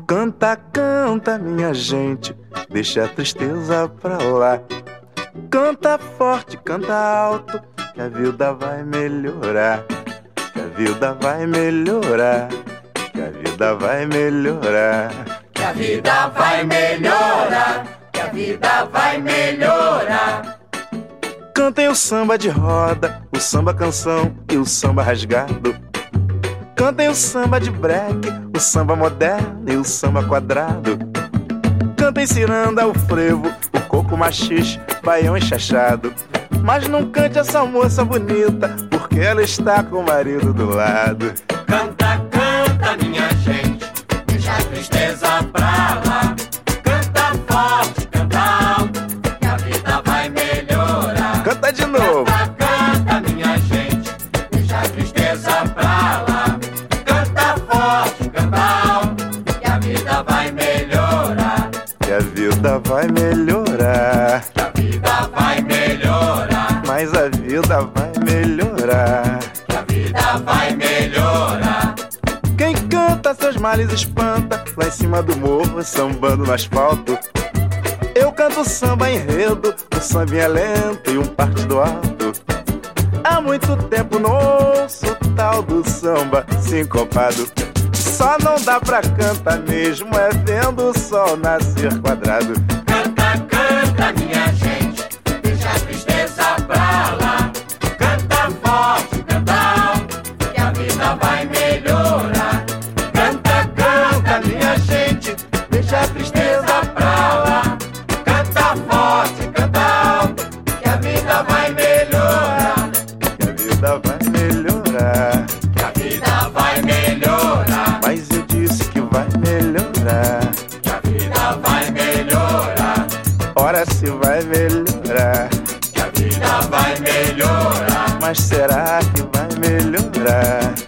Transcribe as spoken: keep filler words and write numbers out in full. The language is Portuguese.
Canta, canta, minha gente, deixa a tristeza pra lá. Canta forte, canta alto, que a vida vai melhorar. Que a vida vai melhorar. Que a vida vai melhorar. Que a vida vai melhorar. Que a vida vai melhorar. Cantem o samba de roda, o samba canção e o samba rasgado. Cantem o samba de break, o samba moderno e o samba quadrado. Cantem ciranda, o frevo, o coco machixe, baião enxachado. Mas não cante essa moça bonita, porque ela está com o marido do lado. Canta, canta, minha gente, deixa a tristeza pra lá. Canta forte, canta alto, que a vida vai melhorar. Canta de novo. Canta, canta, minha gente, deixa a tristeza pra lá. Canta forte, canta alto, que a vida vai melhorar. Que a vida vai melhorar. Que a vida vai melhorar. Mas a vida vai melhorar. Que a vida vai melhorar. Quem canta seus males espanta, lá em cima do morro, sambando no asfalto. Eu canto samba enredo, um sambinha lento e um partido alto. Há muito tempo não ouço o tal do samba sincopado. Só não dá pra cantar mesmo, é vendo o sol nascer quadrado. Canta, canta, minha gente, deixa a tristeza pra lá. Canta forte, canta alto, que a vida vai melhorar. Canta, canta, minha gente, deixa a tristeza pra lá. Canta forte, canta alto, que a vida vai melhorar. Que a vida vai melhorar. Que a vida vai melhorar. Mas eu disse que vai melhorar. Que a vida vai melhorar. Ora se vai melhorar. Que a vida vai melhorar. Mas será que vai melhorar?